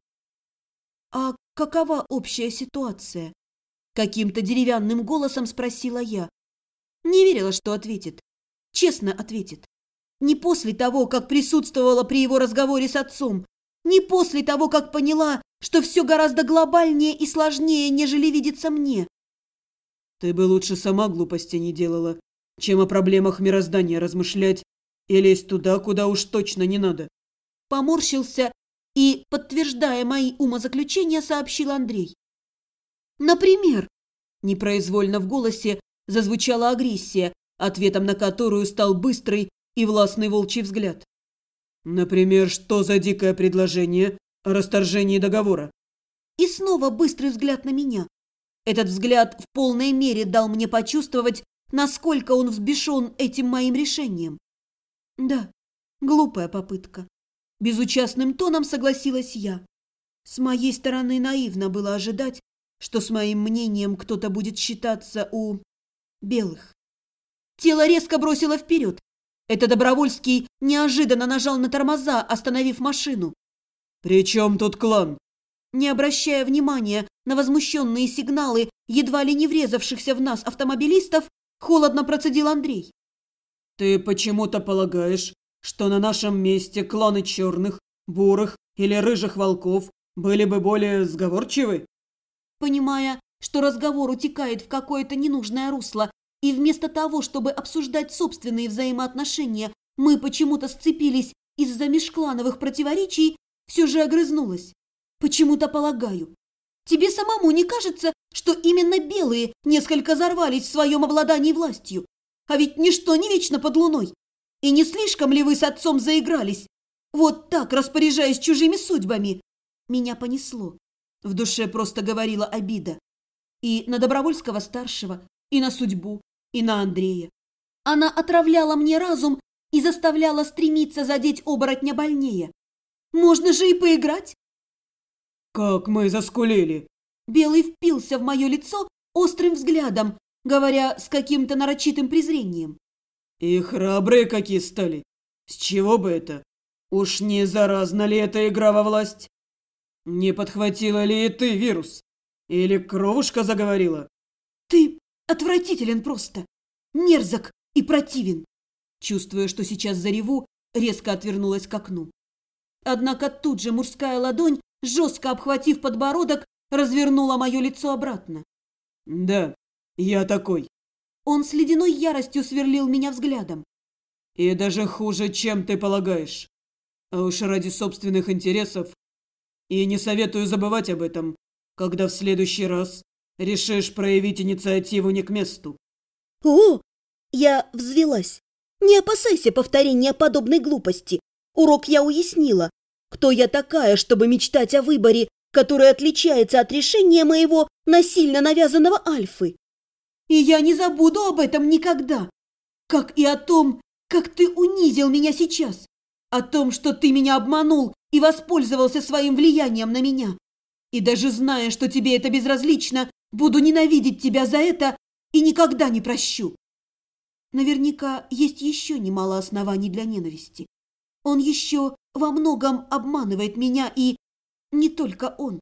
«А какова общая ситуация?» Каким-то деревянным голосом спросила я. Не верила, что ответит. Честно ответит. Не после того, как присутствовала при его разговоре с отцом, не после того, как поняла, что все гораздо глобальнее и сложнее, нежели видится мне. Ты бы лучше сама глупости не делала, чем о проблемах мироздания размышлять и лезть туда, куда уж точно не надо. Поморщился и, подтверждая мои умозаключения, сообщил Андрей. Например, непроизвольно в голосе зазвучала агрессия, ответом на которую стал быстрый и властный волчий взгляд. Например, что за дикое предложение о расторжении договора? И снова быстрый взгляд на меня. Этот взгляд в полной мере дал мне почувствовать, насколько он взбешен этим моим решением. Да, глупая попытка. Безучастным тоном согласилась я. С моей стороны наивно было ожидать, что с моим мнением кто-то будет считаться у белых. Тело резко бросило вперед. Это Добровольский неожиданно нажал на тормоза, остановив машину. «При чем тут клан?» Не обращая внимания на возмущенные сигналы едва ли не врезавшихся в нас автомобилистов, холодно процедил Андрей. «Ты почему-то полагаешь, что на нашем месте кланы черных, бурых или рыжих волков были бы более сговорчивы?» Понимая, что разговор утекает в какое-то ненужное русло, и вместо того, чтобы обсуждать собственные взаимоотношения, мы почему-то сцепились из-за межклановых противоречий, все же огрызнулась. Почему-то полагаю. Тебе самому не кажется, что именно белые несколько взорвались в своем обладании властью? А ведь ничто не вечно под луной. И не слишком ли вы с отцом заигрались? Вот так, распоряжаясь чужими судьбами. Меня понесло. В душе просто говорила обида. И на Добровольского-старшего, и на судьбу, и на Андрея. Она отравляла мне разум и заставляла стремиться задеть оборотня больнее. Можно же и поиграть. Как мы заскулили. Белый впился в мое лицо острым взглядом, говоря с каким-то нарочитым презрением. И храбрые какие стали. С чего бы это? Уж не заразна ли эта игра во власть? Не подхватила ли и ты вирус? Или кровушка заговорила? Ты отвратителен просто, мерзок и противен. Чувствуя, что сейчас зареву, резко отвернулась к окну. Однако тут же мужская ладонь, жестко обхватив подбородок, развернула мое лицо обратно. Да, я такой. Он с ледяной яростью сверлил меня взглядом. И даже хуже, чем ты полагаешь. А уж ради собственных интересов. И не советую забывать об этом, когда в следующий раз решишь проявить инициативу не к месту. О, я взвелась. Не опасайся повторения подобной глупости. Урок я уяснила. Кто я такая, чтобы мечтать о выборе, который отличается от решения моего насильно навязанного Альфы? И я не забуду об этом никогда. Как и о том, как ты унизил меня сейчас. О том, что ты меня обманул и воспользовался своим влиянием на меня. И даже зная, что тебе это безразлично, буду ненавидеть тебя за это и никогда не прощу. Наверняка есть еще немало оснований для ненависти. Он еще во многом обманывает меня, и не только он.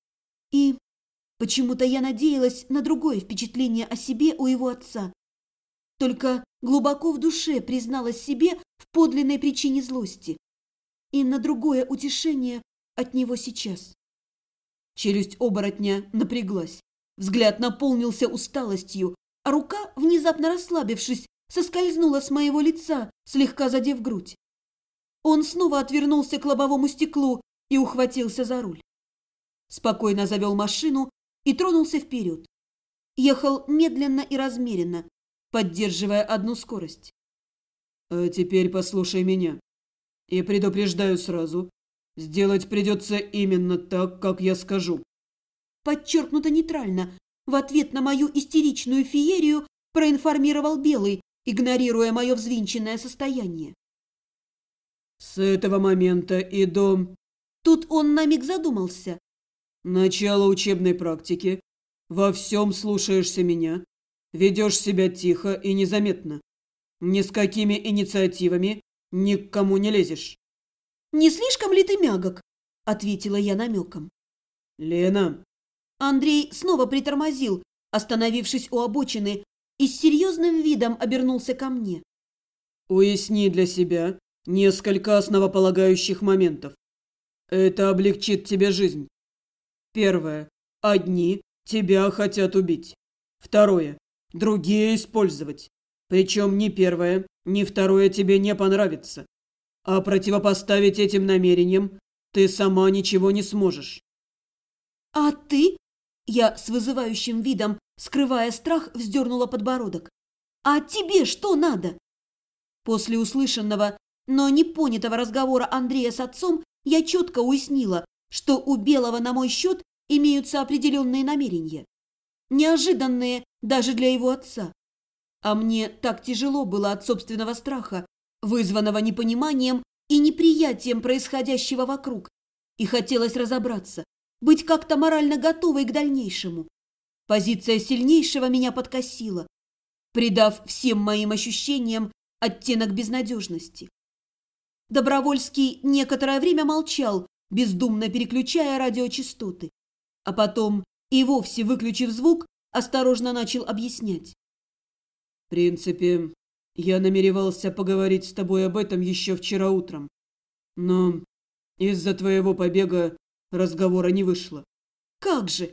И почему-то я надеялась на другое впечатление о себе у его отца. Только глубоко в душе призналась себе в подлинной причине злости. И на другое утешение от него сейчас. Челюсть оборотня напряглась. Взгляд наполнился усталостью, а рука, внезапно расслабившись, соскользнула с моего лица, слегка задев грудь. Он снова отвернулся к лобовому стеклу и ухватился за руль. Спокойно завел машину и тронулся вперед. Ехал медленно и размеренно, поддерживая одну скорость. А теперь послушай меня. И предупреждаю сразу, сделать придется именно так, как я скажу. Подчеркнуто нейтрально, в ответ на мою истеричную феерию проинформировал Белый, игнорируя мое взвинченное состояние. С этого момента и до... Тут он на миг задумался. Начала учебной практики. Во всем слушаешься меня. Ведешь себя тихо и незаметно. Ни с какими инициативами ни к кому не лезешь. «Не слишком ли ты мягок?» – ответила я намеком. Лена. Андрей снова притормозил, остановившись у обочины, и с серьезным видом обернулся ко мне. Уясни для себя несколько основополагающих моментов. Это облегчит тебе жизнь. Первое. Одни тебя хотят убить. Второе. Другие использовать. Причем ни первое, ни второе тебе не понравится. А противопоставить этим намерениям ты сама ничего не сможешь. «А ты?» – я с вызывающим видом, скрывая страх, вздернула подбородок. «А тебе что надо?» После услышанного, но не понятого разговора Андрея с отцом я четко уяснила, что у Белого на мой счет имеются определенные намерения. Неожиданные даже для его отца. А мне так тяжело было от собственного страха, вызванного непониманием и неприятием происходящего вокруг. И хотелось разобраться, быть как-то морально готовой к дальнейшему. Позиция сильнейшего меня подкосила, придав всем моим ощущениям оттенок безнадежности. Добровольский некоторое время молчал, бездумно переключая радиочастоты, а потом, и вовсе выключив звук, осторожно начал объяснять. В принципе, я намеревался поговорить с тобой об этом еще вчера утром. Но из-за твоего побега разговора не вышло. Как же?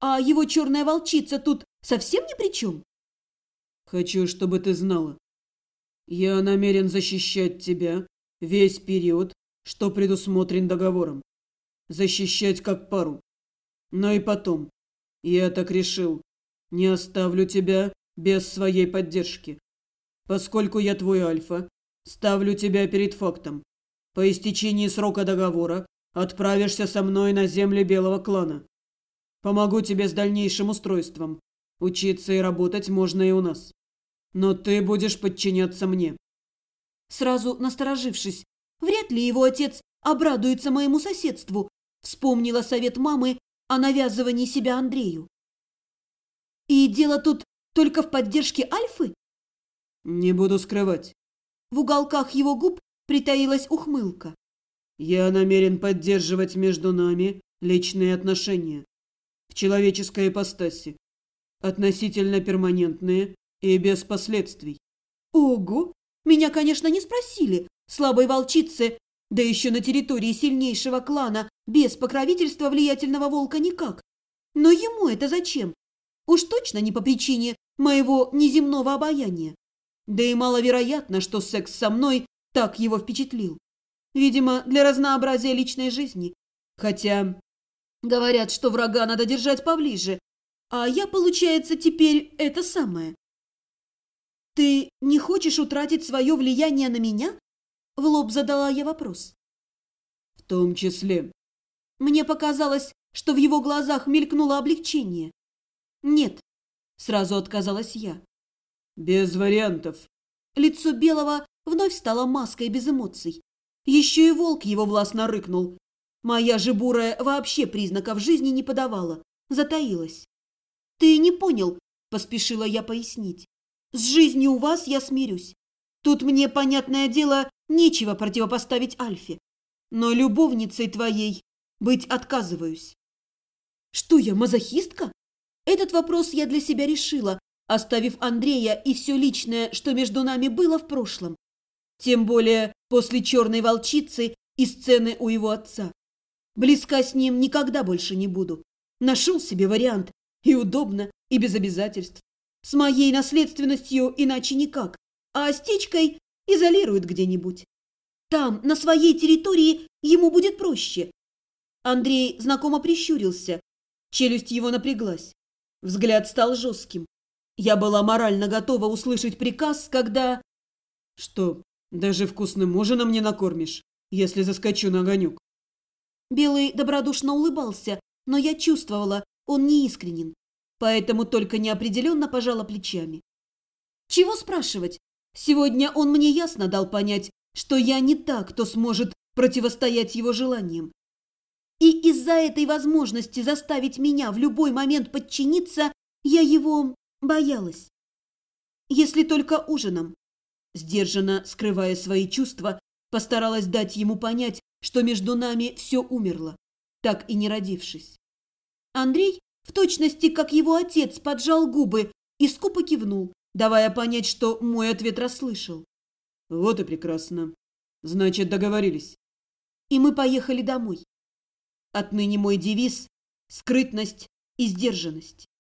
А его черная волчица тут совсем ни при чем? Хочу, чтобы ты знала. Я намерен защищать тебя весь период, что предусмотрен договором. Защищать как пару. Но и потом, я так решил, не оставлю тебя без своей поддержки. Поскольку я твой альфа, ставлю тебя перед фактом. По истечении срока договора отправишься со мной на земли Белого клана. Помогу тебе с дальнейшим устройством. Учиться и работать можно и у нас. Но ты будешь подчиняться мне. Сразу насторожившись, вряд ли его отец обрадуется моему соседству, вспомнила совет мамы о навязывании себя Андрею. И дело тут только в поддержке Альфы? Не буду скрывать. В уголках его губ притаилась ухмылка. Я намерен поддерживать между нами личные отношения. В человеческой ипостаси. Относительно перманентные и без последствий. Ого! Меня, конечно, не спросили, слабой волчице, да еще на территории сильнейшего клана, без покровительства влиятельного волка никак. Но ему это зачем? Уж точно не по причине моего неземного обаяния. Да и маловероятно, что секс со мной так его впечатлил. Видимо, для разнообразия личной жизни. Хотя говорят, что врага надо держать поближе, а я, получается, теперь это самое. «Ты не хочешь утратить свое влияние на меня?» В лоб задала я вопрос. В том числе. Мне показалось, что в его глазах мелькнуло облегчение. «Нет», — сразу отказалась я. Без вариантов. Лицо Белого вновь стало маской без эмоций. Еще и волк его властно рыкнул. Моя же бурая вообще признаков жизни не подавала, затаилась. «Ты не понял», — поспешила я пояснить. «С жизнью у вас я смирюсь. Тут мне, понятное дело, нечего противопоставить Альфе. Но любовницей твоей быть отказываюсь». «Что я, мазохистка?» Этот вопрос я для себя решила, оставив Андрея и все личное, что между нами было в прошлом. Тем более после черной волчицы и сцены у его отца. Близка с ним никогда больше не буду. Нашел себе вариант. И удобно, и без обязательств. С моей наследственностью иначе никак. А Стечкой изолируют где-нибудь. Там, на своей территории, ему будет проще. Андрей знакомо прищурился. Челюсть его напряглась. Взгляд стал жестким. Я была морально готова услышать приказ, когда... Что, даже вкусным ужином не накормишь, если заскочу на огонек? Белый добродушно улыбался, но я чувствовала, он не искренен, поэтому только неопределенно пожала плечами. Чего спрашивать? Сегодня он мне ясно дал понять, что я не та, кто сможет противостоять его желаниям. И из-за этой возможности заставить меня в любой момент подчиниться, я его боялась. Если только ужином. Сдержанно скрывая свои чувства, постаралась дать ему понять, что между нами все умерло, так и не родившись. Андрей, в точности, как его отец, поджал губы и скупо кивнул, давая понять, что мой ответ расслышал. Вот и прекрасно. Значит, договорились. И мы поехали домой. Отныне мой девиз – скрытность и сдержанность.